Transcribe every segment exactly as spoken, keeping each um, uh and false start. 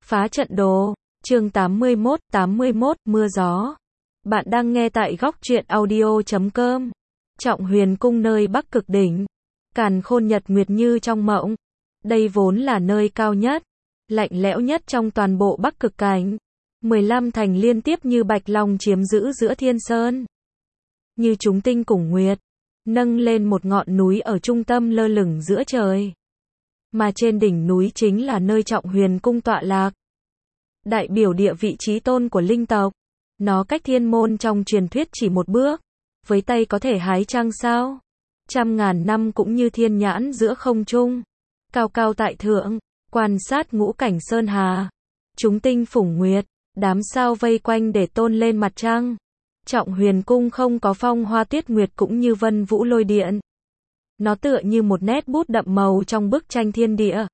Phá trận đồ, chương tám mươi mốt, tám mươi mốt, mưa gió. Bạn đang nghe tại góc truyện audio chấm com. Trọng Huyền Cung nơi Bắc Cực Đỉnh. Càn khôn nhật nguyệt như trong mộng. Đây vốn là nơi cao nhất, lạnh lẽo nhất trong toàn bộ Bắc Cực Cảnh. mười lăm thành liên tiếp như bạch long chiếm giữ giữa thiên sơn. Như chúng tinh cùng nguyệt, nâng lên một ngọn núi ở trung tâm lơ lửng giữa trời. Mà trên đỉnh núi chính là nơi Trọng Huyền Cung tọa lạc. Đại biểu địa vị chí tôn của linh tộc. Nó cách thiên môn trong truyền thuyết chỉ một bước. Với tay có thể hái trăng sao. Trăm ngàn năm cũng như thiên nhãn giữa không trung. Cao cao tại thượng, quan sát ngũ cảnh sơn hà. Chúng tinh phủng nguyệt, đám sao vây quanh để tôn lên mặt trăng. Trọng Huyền Cung không có phong hoa tuyết nguyệt cũng như vân vũ lôi điện. Nó tựa như một nét bút đậm màu trong bức tranh thiên địa.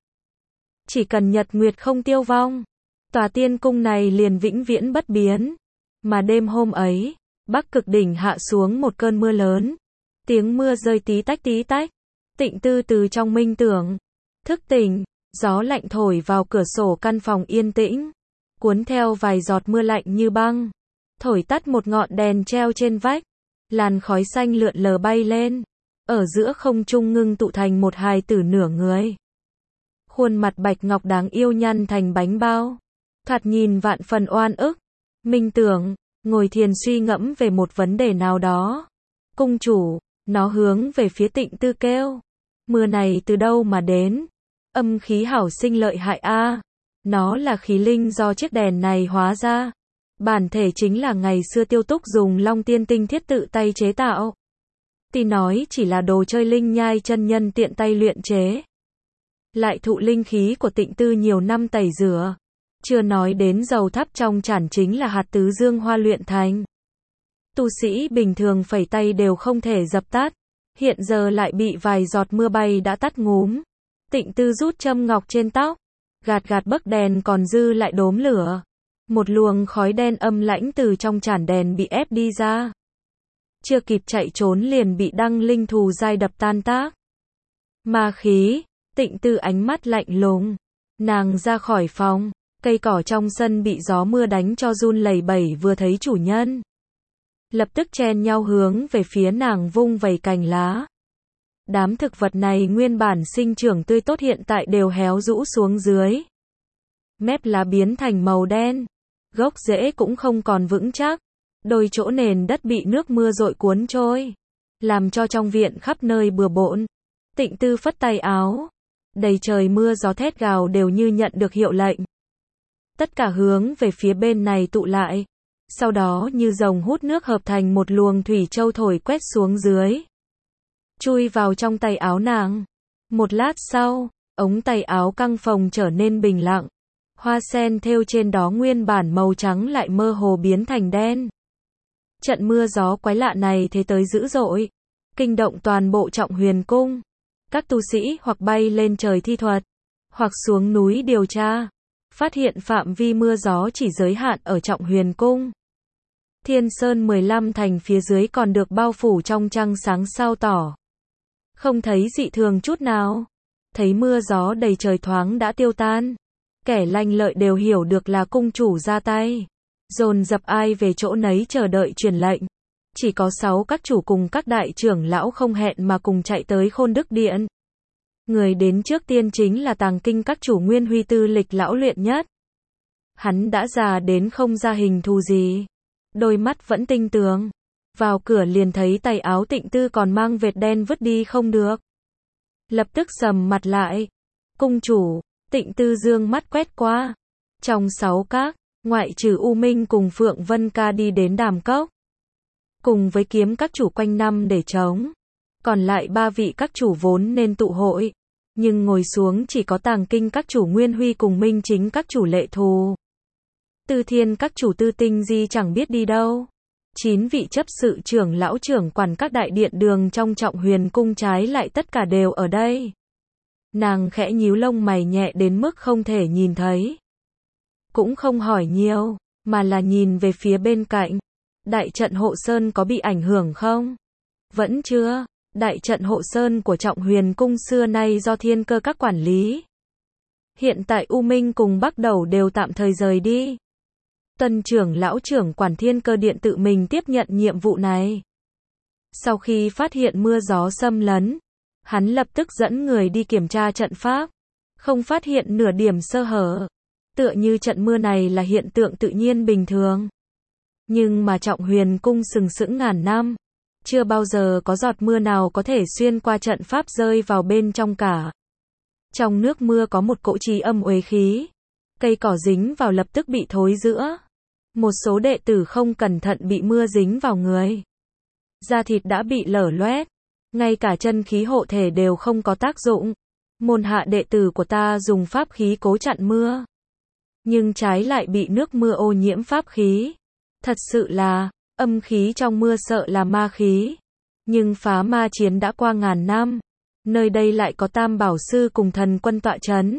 Chỉ cần nhật nguyệt không tiêu vong, tòa tiên cung này liền vĩnh viễn bất biến. Mà đêm hôm ấy, Bắc Cực Đỉnh hạ xuống một cơn mưa lớn. Tiếng mưa rơi tí tách tí tách. Tịnh Tư từ trong minh tưởng, thức tỉnh, gió lạnh thổi vào cửa sổ căn phòng yên tĩnh, cuốn theo vài giọt mưa lạnh như băng, thổi tắt một ngọn đèn treo trên vách. Làn khói xanh lượn lờ bay lên, ở giữa không trung ngưng tụ thành một hài tử nửa người. Khuôn mặt bạch ngọc đáng yêu nhăn thành bánh bao, thoạt nhìn vạn phần oan ức. Minh tưởng, ngồi thiền suy ngẫm về một vấn đề nào đó. Cung chủ, nó hướng về phía Tịnh Tư kêu. Mưa này từ đâu mà đến? Âm khí hảo sinh lợi hại a. Nó là khí linh do chiếc đèn này hóa ra. Bản thể chính là ngày xưa Tiêu Túc dùng Long Tiên Tinh thiết tự tay chế tạo. Tuy nói chỉ là đồ chơi linh nhai chân nhân tiện tay luyện chế. Lại thụ linh khí của Tịnh Tư nhiều năm tẩy rửa. Chưa nói đến dầu thắp trong chản chính là hạt tứ dương hoa luyện thành. Tu sĩ bình thường phẩy tay đều không thể dập tắt. Hiện giờ lại bị vài giọt mưa bay đã tắt ngúm. Tịnh Tư rút châm ngọc trên tóc, gạt gạt bấc đèn còn dư lại đốm lửa. Một luồng khói đen âm lãnh từ trong chản đèn bị ép đi ra. Chưa kịp chạy trốn liền bị đăng linh thù dai đập tan tác. Ma khí, Tịnh Tư ánh mắt lạnh lùng. Nàng ra khỏi phòng, cây cỏ trong sân bị gió mưa đánh cho run lẩy bẩy vừa thấy chủ nhân. Lập tức chen nhau hướng về phía nàng vung vẩy cành lá. Đám thực vật này nguyên bản sinh trưởng tươi tốt hiện tại đều héo rũ xuống dưới. Mép lá biến thành màu đen. Gốc rễ cũng không còn vững chắc. Đôi chỗ nền đất bị nước mưa dội cuốn trôi, làm cho trong viện khắp nơi bừa bộn. Tịnh Tư phất tay áo. Đầy trời mưa gió thét gào đều như nhận được hiệu lệnh. Tất cả hướng về phía bên này tụ lại. Sau đó như rồng hút nước hợp thành một luồng thủy châu thổi quét xuống dưới. Chui vào trong tay áo nàng. Một lát sau, ống tay áo căng phồng trở nên bình lặng. Hoa sen thêu trên đó nguyên bản màu trắng lại mơ hồ biến thành đen. Trận mưa gió quái lạ này thế tới dữ dội, kinh động toàn bộ Trọng Huyền Cung. Các tu sĩ hoặc bay lên trời thi thuật, hoặc xuống núi điều tra, phát hiện phạm vi mưa gió chỉ giới hạn ở Trọng Huyền Cung. Thiên Sơn mười lăm thành phía dưới còn được bao phủ trong trăng sáng sao tỏ. Không thấy dị thường chút nào. Thấy mưa gió đầy trời thoáng đã tiêu tan. Kẻ lanh lợi đều hiểu được là cung chủ ra tay. Dồn dập ai về chỗ nấy chờ đợi truyền lệnh. Chỉ có sáu các chủ cùng các đại trưởng lão không hẹn mà cùng chạy tới Khôn Đức Điện. Người đến trước tiên chính là Tàng Kinh các chủ Nguyên Huy tư lịch lão luyện nhất. Hắn đã già đến không ra hình thù gì. Đôi mắt vẫn tinh tường. Vào cửa liền thấy tay áo Tịnh Tư còn mang vệt đen vứt đi không được. Lập tức sầm mặt lại. Cung chủ, Tịnh Tư dương mắt quét qua. Trong sáu các, ngoại trừ U Minh cùng Phượng Vân Ca đi đến Đàm Cốc. Cùng với Kiếm các chủ quanh năm để trống. Còn lại ba vị các chủ vốn nên tụ hội. Nhưng ngồi xuống chỉ có Tàng Kinh các chủ Nguyên Huy cùng Minh Chính các chủ Lệ Thù. Tư Thiên các chủ Tư Tinh Di chẳng biết đi đâu. Chín vị chấp sự trưởng lão trưởng quản các đại điện đường trong Trọng Huyền Cung trái lại tất cả đều ở đây. Nàng khẽ nhíu lông mày nhẹ đến mức không thể nhìn thấy. Cũng không hỏi nhiều, mà là nhìn về phía bên cạnh. Đại trận hộ sơn có bị ảnh hưởng không? Vẫn chưa. Đại trận hộ sơn của Trọng Huyền Cung xưa nay do Thiên Cơ các quản lý. Hiện tại U Minh cùng Bắc Đầu đều tạm thời rời đi. Tân trưởng lão trưởng quản Thiên Cơ Điện tự mình tiếp nhận nhiệm vụ này. Sau khi phát hiện mưa gió xâm lấn, hắn lập tức dẫn người đi kiểm tra trận pháp, không phát hiện nửa điểm sơ hở. Tựa như trận mưa này là hiện tượng tự nhiên bình thường. Nhưng mà Trọng Huyền Cung sừng sững ngàn năm, chưa bao giờ có giọt mưa nào có thể xuyên qua trận pháp rơi vào bên trong cả. Trong nước mưa có một cỗ trì âm uế khí, cây cỏ dính vào lập tức bị thối rữa. Một số đệ tử không cẩn thận bị mưa dính vào người, da thịt đã bị lở loét, ngay cả chân khí hộ thể đều không có tác dụng. Môn hạ đệ tử của ta dùng pháp khí cố chặn mưa, nhưng trái lại bị nước mưa ô nhiễm pháp khí. Thật sự là, âm khí trong mưa sợ là ma khí. Nhưng phá ma chiến đã qua ngàn năm, nơi đây lại có Tam Bảo Sư cùng thần quân tọa chấn.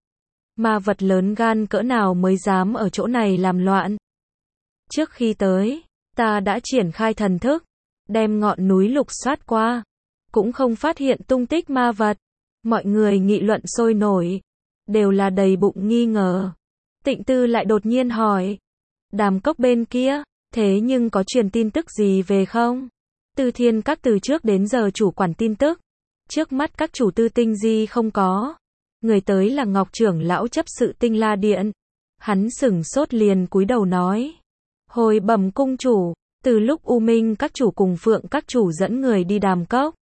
Ma vật lớn gan cỡ nào mới dám ở chỗ này làm loạn. Trước khi tới, ta đã triển khai thần thức, đem ngọn núi lục soát qua, cũng không phát hiện tung tích ma vật. Mọi người nghị luận sôi nổi, đều là đầy bụng nghi ngờ. Tịnh Tư lại đột nhiên hỏi, Đàm Cốc bên kia, thế nhưng có truyền tin tức gì về không? Tư Thiên Các từ trước đến giờ chủ quản tin tức, trước mắt các chủ Tư Tinh Di không có. Người tới là Ngọc trưởng lão chấp sự Tinh La Điện. Hắn sửng sốt liền cúi đầu nói, hồi bẩm cung chủ, từ lúc U Minh các chủ cùng Phượng các chủ dẫn người đi Đàm Cốc,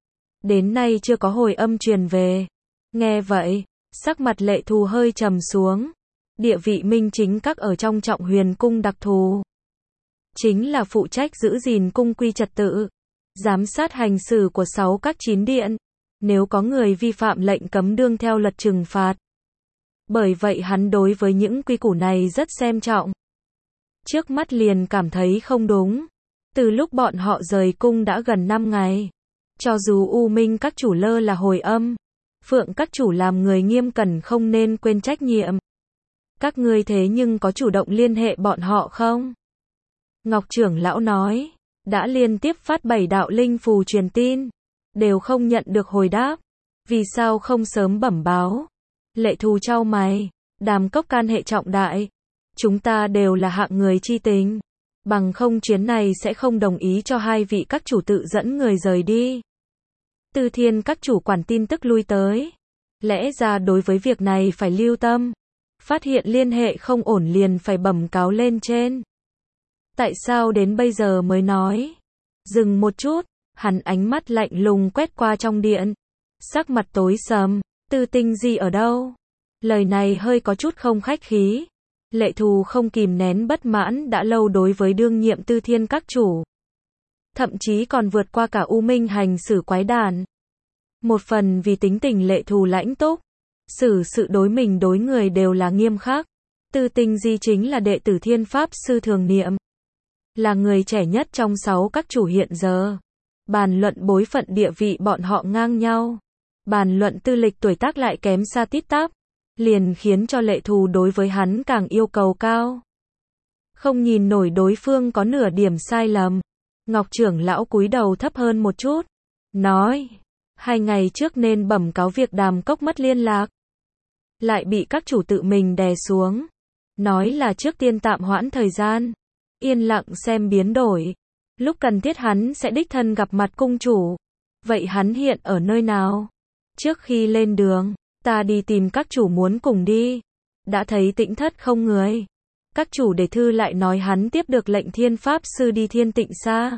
đến nay chưa có hồi âm truyền về. Nghe vậy, sắc mặt Lệ Thù hơi trầm xuống. Địa vị Minh Chính Các ở trong Trọng Huyền Cung đặc thù, chính là phụ trách giữ gìn cung quy trật tự, giám sát hành xử của sáu các chín điện. Nếu có người vi phạm lệnh cấm đương theo luật trừng phạt. Bởi vậy hắn đối với những quy củ này rất xem trọng. Trước mắt liền cảm thấy không đúng. Từ lúc bọn họ rời cung đã gần năm ngày. Cho dù U Minh các chủ lơ là hồi âm, Phượng các chủ làm người nghiêm cẩn không nên quên trách nhiệm. Các ngươi thế nhưng có chủ động liên hệ bọn họ không? Ngọc trưởng lão nói, đã liên tiếp phát bảy đạo linh phù truyền tin, đều không nhận được hồi đáp. Vì sao không sớm bẩm báo? Lệ Thù chau mày, Đàm Cốc can hệ trọng đại. Chúng ta đều là hạng người chi tình. Bằng không chuyến này sẽ không đồng ý cho hai vị các chủ tự dẫn người rời đi. Tư Thiên các chủ quản tin tức lui tới. Lẽ ra đối với việc này phải lưu tâm. Phát hiện liên hệ không ổn liền phải bẩm cáo lên trên. Tại sao đến bây giờ mới nói? Dừng một chút, hắn ánh mắt lạnh lùng quét qua trong điện. Sắc mặt tối sầm, Tư Tinh Di ở đâu? Lời này hơi có chút không khách khí. Lệ Thù không kìm nén bất mãn đã lâu đối với đương nhiệm Tư Thiên các chủ. Thậm chí còn vượt qua cả U Minh hành xử quái đản. Một phần vì tính tình Lệ Thù lãnh túc, xử sự đối mình đối người đều là nghiêm khắc. Tư Tinh Di chính là đệ tử Thiên Pháp Sư Thường Niệm, là người trẻ nhất trong sáu các chủ hiện giờ. Bàn luận bối phận địa vị bọn họ ngang nhau. Bàn luận tư lịch tuổi tác lại kém xa tít tắp. Liền khiến cho Lệ Thù đối với hắn càng yêu cầu cao. Không nhìn nổi đối phương có nửa điểm sai lầm. Ngọc trưởng lão cúi đầu thấp hơn một chút. Nói, hai ngày trước nên bẩm cáo việc Đàm Cốc mất liên lạc. Lại bị các chủ tự mình đè xuống. Nói là trước tiên tạm hoãn thời gian. Yên lặng xem biến đổi. Lúc cần thiết hắn sẽ đích thân gặp mặt cung chủ. Vậy hắn hiện ở nơi nào? Trước khi lên đường, ta đi tìm các chủ muốn cùng đi. Đã thấy Tĩnh Thất không người. Các chủ để thư lại nói hắn tiếp được lệnh Thiên Pháp Sư đi Thiên Tịnh Sa.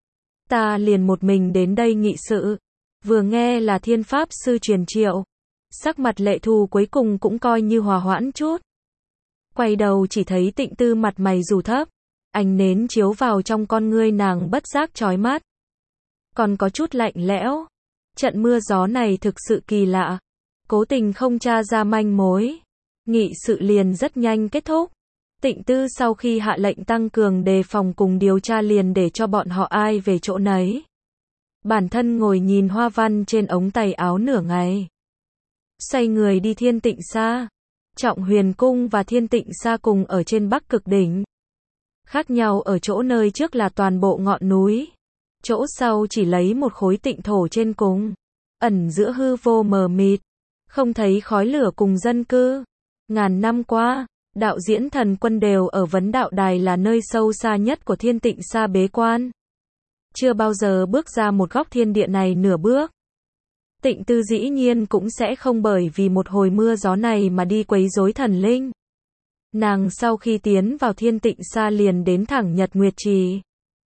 Ta liền một mình đến đây nghị sự. Vừa nghe là Thiên Pháp Sư truyền triệu. Sắc mặt Lệ Thù cuối cùng cũng coi như hòa hoãn chút. Quay đầu chỉ thấy Tịnh Tư mặt mày rủ thấp. Ánh nến chiếu vào trong con ngươi nàng bất giác chói mắt. Còn có chút lạnh lẽo. Trận mưa gió này thực sự kỳ lạ. Cố tình không tra ra manh mối. Nghị sự liền rất nhanh kết thúc. Tịnh Tư sau khi hạ lệnh tăng cường đề phòng cùng điều tra liền để cho bọn họ ai về chỗ nấy. Bản thân ngồi nhìn hoa văn trên ống tay áo nửa ngày. Xoay người đi Thiên Tịnh Sa. Trọng Huyền Cung và Thiên Tịnh Sa cùng ở trên Bắc Cực Đỉnh. Khác nhau ở chỗ nơi trước là toàn bộ ngọn núi. Chỗ sau chỉ lấy một khối tịnh thổ trên cùng. Ẩn giữa hư vô mờ mịt. không thấy khói lửa cùng dân cư. Ngàn năm qua, đạo diễn thần quân đều ở vấn đạo đài là nơi sâu xa nhất của Thiên Tịnh Sa bế quan. Chưa bao giờ bước ra một góc thiên địa này nửa bước. Tịnh Tư dĩ nhiên cũng sẽ không bởi vì một hồi mưa gió này mà đi quấy rối thần linh. Nàng sau khi tiến vào Thiên Tịnh Sa liền đến thẳng Nhật Nguyệt Trì.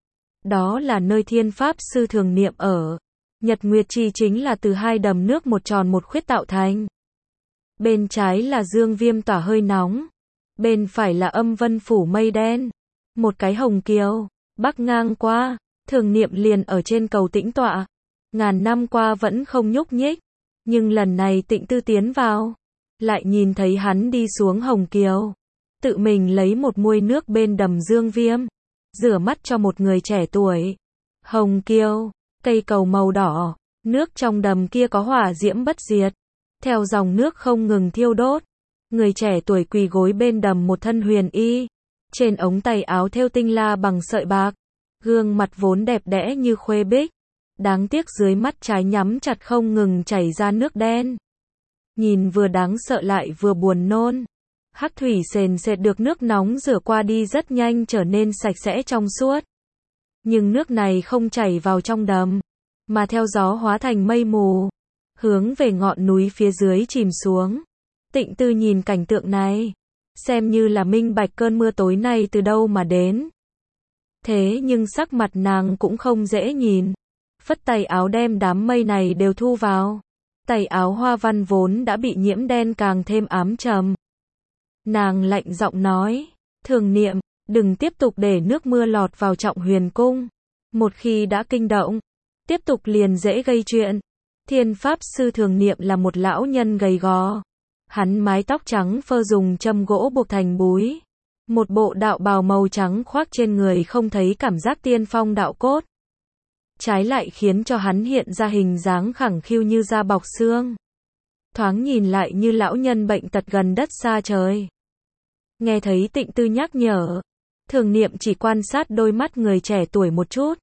Đó là nơi Thiên Pháp Sư Thường Niệm ở. Nhật Nguyệt Trì chính là từ hai đầm nước một tròn một khuyết tạo thành. Bên trái là dương viêm tỏa hơi nóng. Bên phải là âm vân phủ mây đen. Một cái hồng kiều, bắc ngang qua, Thường Niệm liền ở trên cầu tĩnh tọa. Ngàn năm qua vẫn không nhúc nhích. Nhưng lần này Tịnh Tư tiến vào. Lại nhìn thấy hắn đi xuống hồng kiều. Tự mình lấy một muôi nước bên đầm dương viêm. Rửa mắt cho một người trẻ tuổi. Hồng kiều, cây cầu màu đỏ. Nước trong đầm kia có hỏa diễm bất diệt. Theo dòng nước không ngừng thiêu đốt. Người trẻ tuổi quỳ gối bên đầm một thân huyền y. Trên ống tay áo thêu tinh la bằng sợi bạc. Gương mặt vốn đẹp đẽ như khuê bích. Đáng tiếc dưới mắt trái nhắm chặt không ngừng chảy ra nước đen. Nhìn vừa đáng sợ lại vừa buồn nôn. Hắc thủy sền sệt được nước nóng rửa qua đi rất nhanh trở nên sạch sẽ trong suốt. Nhưng nước này không chảy vào trong đầm, mà theo gió hóa thành mây mù, hướng về ngọn núi phía dưới chìm xuống. Tịnh Tư nhìn cảnh tượng này, xem như là minh bạch cơn mưa tối nay từ đâu mà đến. Thế nhưng sắc mặt nàng cũng không dễ nhìn. Phất tay áo đem đám mây này đều thu vào. Tay áo hoa văn vốn đã bị nhiễm đen càng thêm ám trầm. Nàng lạnh giọng nói, Thường Niệm, đừng tiếp tục để nước mưa lọt vào Trọng Huyền Cung. Một khi đã kinh động, tiếp tục liền dễ gây chuyện. Thiên Pháp Sư Thường Niệm là một lão nhân gầy gò. Hắn mái tóc trắng phơ dùng châm gỗ buộc thành búi. Một bộ đạo bào màu trắng khoác trên người không thấy cảm giác tiên phong đạo cốt. Trái lại khiến cho hắn hiện ra hình dáng khẳng khiu như da bọc xương. Thoáng nhìn lại như lão nhân bệnh tật gần đất xa trời. Nghe thấy Tịnh Tư nhắc nhở, Thường Niệm chỉ quan sát đôi mắt người trẻ tuổi một chút.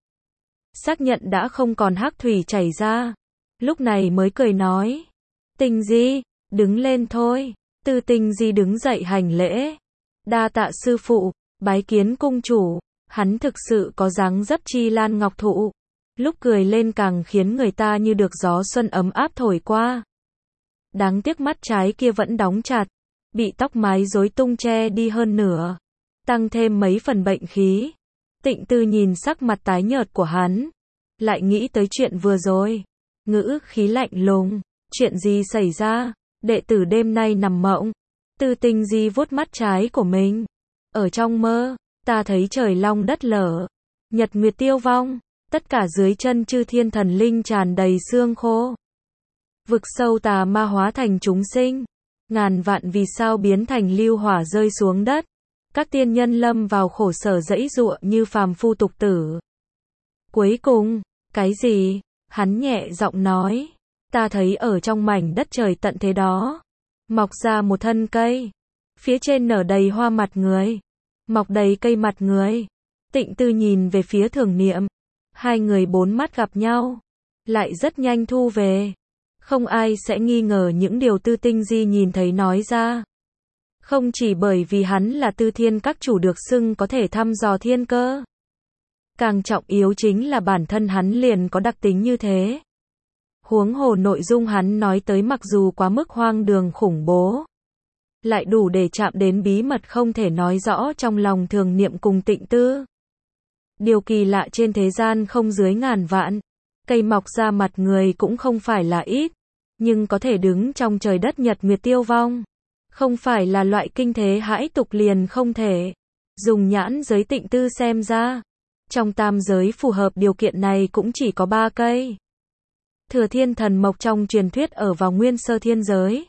Xác nhận đã không còn hắc thủy chảy ra. Lúc này mới cười nói, Tình Di, đứng lên thôi. Từ Tình Di đứng dậy hành lễ. Đa tạ sư phụ, bái kiến cung chủ. Hắn thực sự có dáng dấp chi lan ngọc thụ. Lúc cười lên càng khiến người ta như được gió xuân ấm áp thổi qua. Đáng tiếc mắt trái kia vẫn đóng chặt, bị tóc mái rối tung che đi hơn nửa, tăng thêm mấy phần bệnh khí. Tịnh Tư nhìn sắc mặt tái nhợt của hắn, lại nghĩ tới chuyện vừa rồi, ngữ khí lạnh lùng, chuyện gì xảy ra? Đệ tử đêm nay nằm mộng. Từ Tình Di vuốt mắt trái của mình. Ở trong mơ, ta thấy trời long đất lở, nhật nguyệt tiêu vong, tất cả dưới chân chư thiên thần linh tràn đầy xương khô. Vực sâu tà ma hóa thành chúng sinh, ngàn vạn vì sao biến thành lưu hỏa rơi xuống đất. Các tiên nhân lâm vào khổ sở dẫy dụa như phàm phu tục tử. Cuối cùng, cái gì? Hắn nhẹ giọng nói, ta thấy ở trong mảnh đất trời tận thế đó, mọc ra một thân cây, phía trên nở đầy hoa mặt người, mọc đầy cây mặt người. Tịnh Tư nhìn về phía Thường Niệm, hai người bốn mắt gặp nhau, lại rất nhanh thu về. Không ai sẽ nghi ngờ những điều Tư Tinh Di nhìn thấy nói ra. Không chỉ bởi vì hắn là Tư Thiên các chủ được xưng có thể thăm dò thiên cơ. Càng trọng yếu chính là bản thân hắn liền có đặc tính như thế. Huống hồ nội dung hắn nói tới mặc dù quá mức hoang đường khủng bố, lại đủ để chạm đến bí mật không thể nói rõ trong lòng Thường Niệm cùng Tịnh Tư. Điều kỳ lạ trên thế gian không dưới ngàn vạn, cây mọc ra mặt người cũng không phải là ít, nhưng có thể đứng trong trời đất nhật nguyệt tiêu vong, không phải là loại kinh thế hãi tục liền không thể. Dùng nhãn giới Tịnh Tư xem ra, trong tam giới phù hợp điều kiện này cũng chỉ có ba cây. Thừa thiên thần mộc trong truyền thuyết ở vào nguyên sơ thiên giới.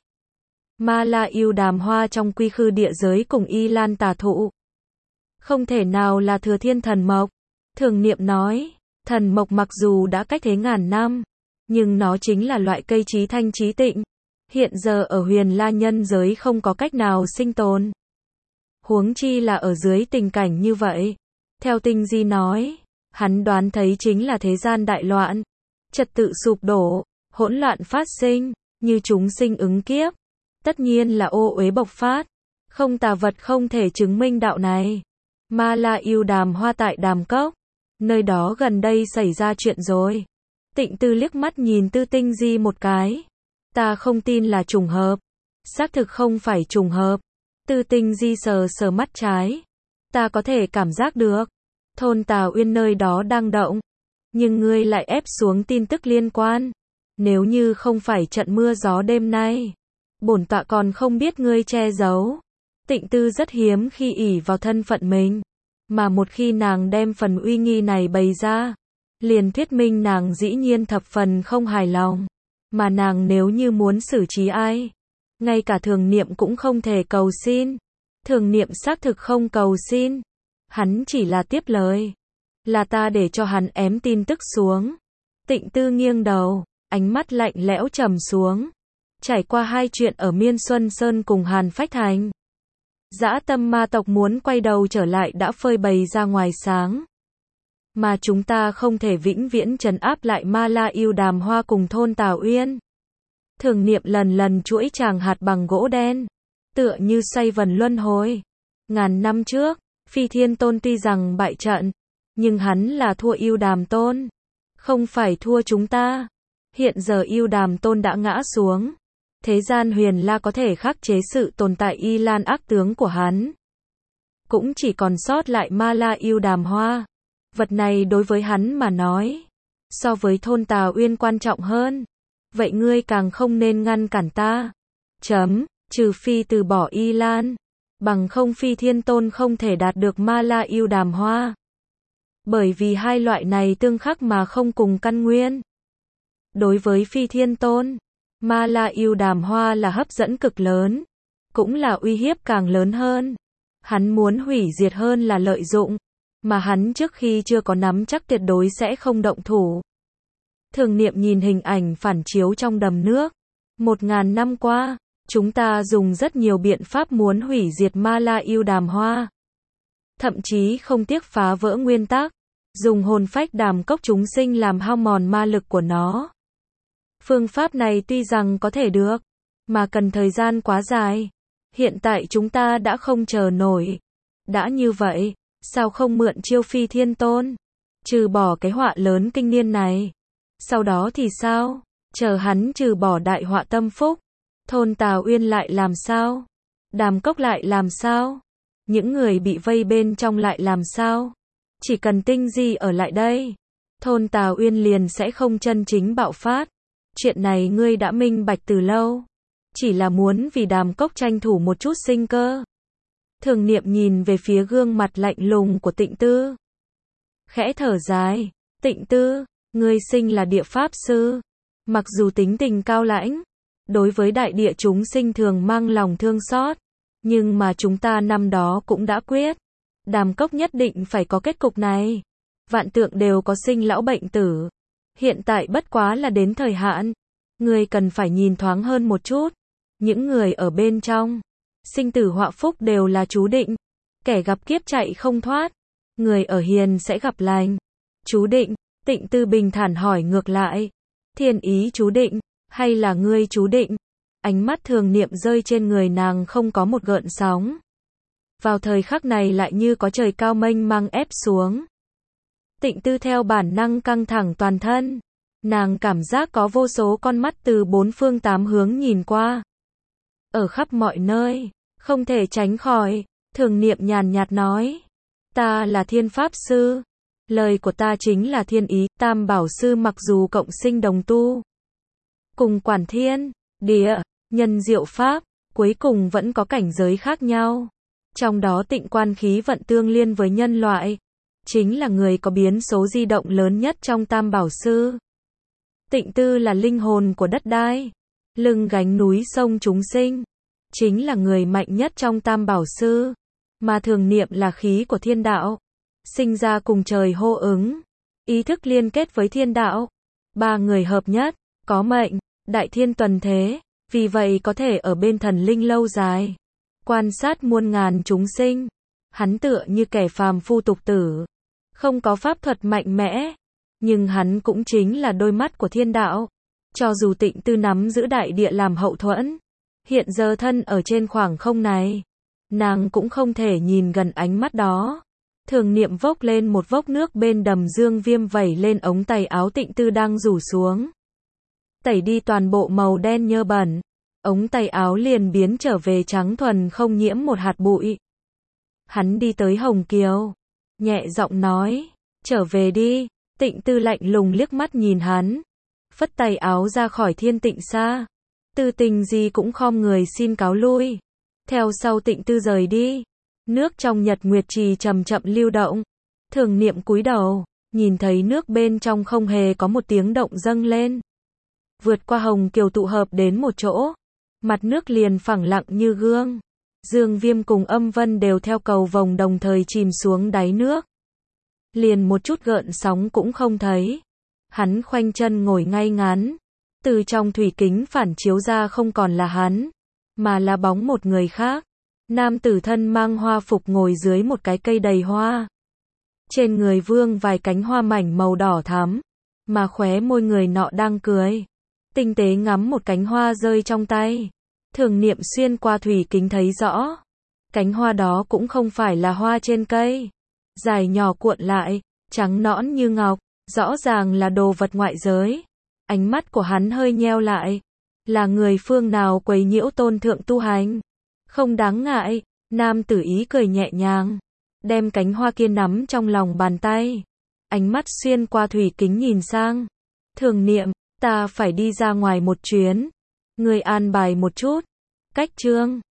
Ma La yêu đàm hoa trong quy khư địa giới cùng y lan tà thụ. Không thể nào là thừa thiên thần mộc. Thường Niệm nói, thần mộc mặc dù đã cách thế ngàn năm, nhưng nó chính là loại cây trí thanh trí tịnh. Hiện giờ ở huyền la nhân giới không có cách nào sinh tồn. Huống chi là ở dưới tình cảnh như vậy. Theo Tinh Di nói, hắn đoán thấy chính là thế gian đại loạn, trật tự sụp đổ, hỗn loạn phát sinh, như chúng sinh ứng kiếp, tất nhiên là ô uế bộc phát, không tà vật không thể chứng minh đạo này. Ma La Yêu Đàm Hoa tại Đàm Cốc, nơi đó gần đây xảy ra chuyện rồi. Tịnh Tư liếc mắt nhìn Tư Tinh Di một cái. Ta không tin là trùng hợp. Xác thực không phải trùng hợp. Tư Tinh Di sờ sờ mắt trái. Ta có thể cảm giác được. Thôn Tà Uyên nơi đó đang động. Nhưng ngươi lại ép xuống tin tức liên quan. Nếu như không phải trận mưa gió đêm nay, bổn tọa còn không biết ngươi che giấu. Tịnh Tư rất hiếm khi ỷ vào thân phận mình. Mà một khi nàng đem phần uy nghi này bày ra, liền thuyết minh nàng dĩ nhiên thập phần không hài lòng. Mà nàng nếu như muốn xử trí ai, ngay cả Thường Niệm cũng không thể cầu xin. Thường Niệm xác thực không cầu xin. Hắn chỉ là tiếp lời. Là ta để cho hắn ém tin tức xuống. Tịnh Tư nghiêng đầu, ánh mắt lạnh lẽo trầm xuống. Trải qua hai chuyện ở Miên Xuân Sơn cùng Hàn Phách Thành, dã tâm ma tộc muốn quay đầu trở lại đã phơi bày ra ngoài sáng. Mà chúng ta không thể vĩnh viễn trấn áp lại Ma La Yêu Đàm Hoa cùng thôn Tà Uyên. Thường Niệm lần lần chuỗi tràng hạt bằng gỗ đen, tựa như xoay vần luân hồi. Ngàn năm trước, Phi Thiên Tôn tuy rằng bại trận, nhưng hắn là thua Yêu Đàm Tôn, không phải thua chúng ta. Hiện giờ Yêu Đàm Tôn đã ngã xuống. Thế gian huyền la có thể khắc chế sự tồn tại y lan ác tướng của hắn. Cũng chỉ còn sót lại Ma La Yêu Đàm Hoa. Vật này đối với hắn mà nói, so với thôn Tà Uyên quan trọng hơn. Vậy ngươi càng không nên ngăn cản ta. Chấm, trừ phi từ bỏ y lan. Bằng không Phi Thiên Tôn không thể đạt được Ma La Yêu Đàm Hoa. Bởi vì hai loại này tương khắc mà không cùng căn nguyên. Đối với Phi Thiên Tôn, Ma La Yêu Đàm Hoa là hấp dẫn cực lớn, cũng là uy hiếp càng lớn hơn. Hắn muốn hủy diệt hơn là lợi dụng, mà hắn trước khi chưa có nắm chắc tuyệt đối sẽ không động thủ. Thường Niệm nhìn hình ảnh phản chiếu trong đầm nước. Một ngàn năm qua, chúng ta dùng rất nhiều biện pháp muốn hủy diệt Ma La Yêu Đàm Hoa. Thậm chí không tiếc phá vỡ nguyên tắc, dùng hồn phách đàm cốc chúng sinh làm hao mòn ma lực của nó. Phương pháp này tuy rằng có thể được, mà cần thời gian quá dài. Hiện tại chúng ta đã không chờ nổi. Đã như vậy, sao không mượn chiêu Phi Thiên Tôn? Trừ bỏ cái họa lớn kinh niên này. Sau đó thì sao? Chờ hắn trừ bỏ đại họa tâm phúc. Thôn Tà Uyên lại làm sao? Đàm Cốc lại làm sao? Những người bị vây bên trong lại làm sao? Chỉ cần Tinh Di ở lại đây, thôn Tà Uyên liền sẽ không chân chính bạo phát. Chuyện này ngươi đã minh bạch từ lâu. Chỉ là muốn vì Đàm Cốc tranh thủ một chút sinh cơ. Thường Niệm nhìn về phía gương mặt lạnh lùng của Tịnh Tư. Khẽ thở dài. Tịnh Tư, ngươi sinh là địa pháp sư. Mặc dù tính tình cao lãnh, đối với đại địa chúng sinh thường mang lòng thương xót. Nhưng mà chúng ta năm đó cũng đã quyết. Đàm Cốc nhất định phải có kết cục này. Vạn tượng đều có sinh lão bệnh tử. Hiện tại bất quá là đến thời hạn. Ngươi cần phải nhìn thoáng hơn một chút. Những người ở bên trong, sinh tử họa phúc đều là chú định. Kẻ gặp kiếp chạy không thoát. Người ở hiền sẽ gặp lành. Chú định. Tịnh Tư bình thản hỏi ngược lại. Thiên ý chú định, hay là ngươi chú định? Ánh mắt Thường Niệm rơi trên người nàng không có một gợn sóng. Vào thời khắc này lại như có trời cao mênh mang ép xuống. Tịnh Tư theo bản năng căng thẳng toàn thân. Nàng cảm giác có vô số con mắt từ bốn phương tám hướng nhìn qua. Ở khắp mọi nơi, không thể tránh khỏi. Thường Niệm nhàn nhạt nói. Ta là thiên pháp sư. Lời của ta chính là thiên ý. Tam bảo sư mặc dù cộng sinh đồng tu, cùng quản thiên, địa, nhân diệu pháp, cuối cùng vẫn có cảnh giới khác nhau. Trong đó tịnh quan khí vận tương liên với nhân loại, chính là người có biến số di động lớn nhất trong tam bảo sư. Tịnh Tư là linh hồn của đất đai, lưng gánh núi sông chúng sinh, chính là người mạnh nhất trong tam bảo sư. Mà Thường Niệm là khí của thiên đạo, sinh ra cùng trời hô ứng, ý thức liên kết với thiên đạo. Ba người hợp nhất, có mệnh, đại thiên tuần thế, vì vậy có thể ở bên thần linh lâu dài, quan sát muôn ngàn chúng sinh. Hắn tựa như kẻ phàm phu tục tử, không có pháp thuật mạnh mẽ, nhưng hắn cũng chính là đôi mắt của thiên đạo, Cho dù Tịnh Tư nắm giữ đại địa làm hậu thuẫn, hiện giờ thân ở trên khoảng không này, nàng cũng không thể nhìn gần ánh mắt đó. Thường Niệm vốc lên một vốc nước bên đầm Dương Viêm vẩy lên ống tay áo Tịnh Tư đang rủ xuống. Tẩy đi toàn bộ màu đen nhơ bẩn, ống tay áo liền biến trở về trắng thuần không nhiễm một hạt bụi. Hắn đi tới Hồng Kiều, nhẹ giọng nói, trở về đi. Tịnh Tư lạnh lùng liếc mắt nhìn hắn, phất tay áo ra khỏi Thiên Tịnh Sa. Tư Tình gì cũng khom người xin cáo lui, theo sau Tịnh Tư rời đi. Nước trong Nhật Nguyệt Trì chậm chậm lưu động. Thường Niệm cúi đầu, nhìn thấy nước bên trong không hề có một tiếng động dâng lên. Vượt qua Hồng Kiều tụ hợp đến một chỗ, mặt nước liền phẳng lặng như gương. Dương Viêm cùng Âm Vân đều theo cầu vồng đồng thời chìm xuống đáy nước. Liền một chút gợn sóng cũng không thấy. Hắn khoanh chân ngồi ngay ngắn. Từ trong thủy kính phản chiếu ra không còn là hắn, mà là bóng một người khác. Nam tử thân mang hoa phục ngồi dưới một cái cây đầy hoa. Trên người vương vài cánh hoa mảnh màu đỏ thắm, mà khóe môi người nọ đang cười. Tinh tế ngắm một cánh hoa rơi trong tay. Thường Niệm xuyên qua thủy kính thấy rõ. Cánh hoa đó cũng không phải là hoa trên cây. Dài nhỏ cuộn lại, trắng nõn như ngọc, rõ ràng là đồ vật ngoại giới. Ánh mắt của hắn hơi nheo lại. Là người phương nào quấy nhiễu tôn thượng tu hành? Không đáng ngại, nam tử ý cười nhẹ nhàng, đem cánh hoa kia nắm trong lòng bàn tay. Ánh mắt xuyên qua thủy kính nhìn sang. Thường Niệm, ta phải đi ra ngoài một chuyến. Người an bài một chút. Cách chương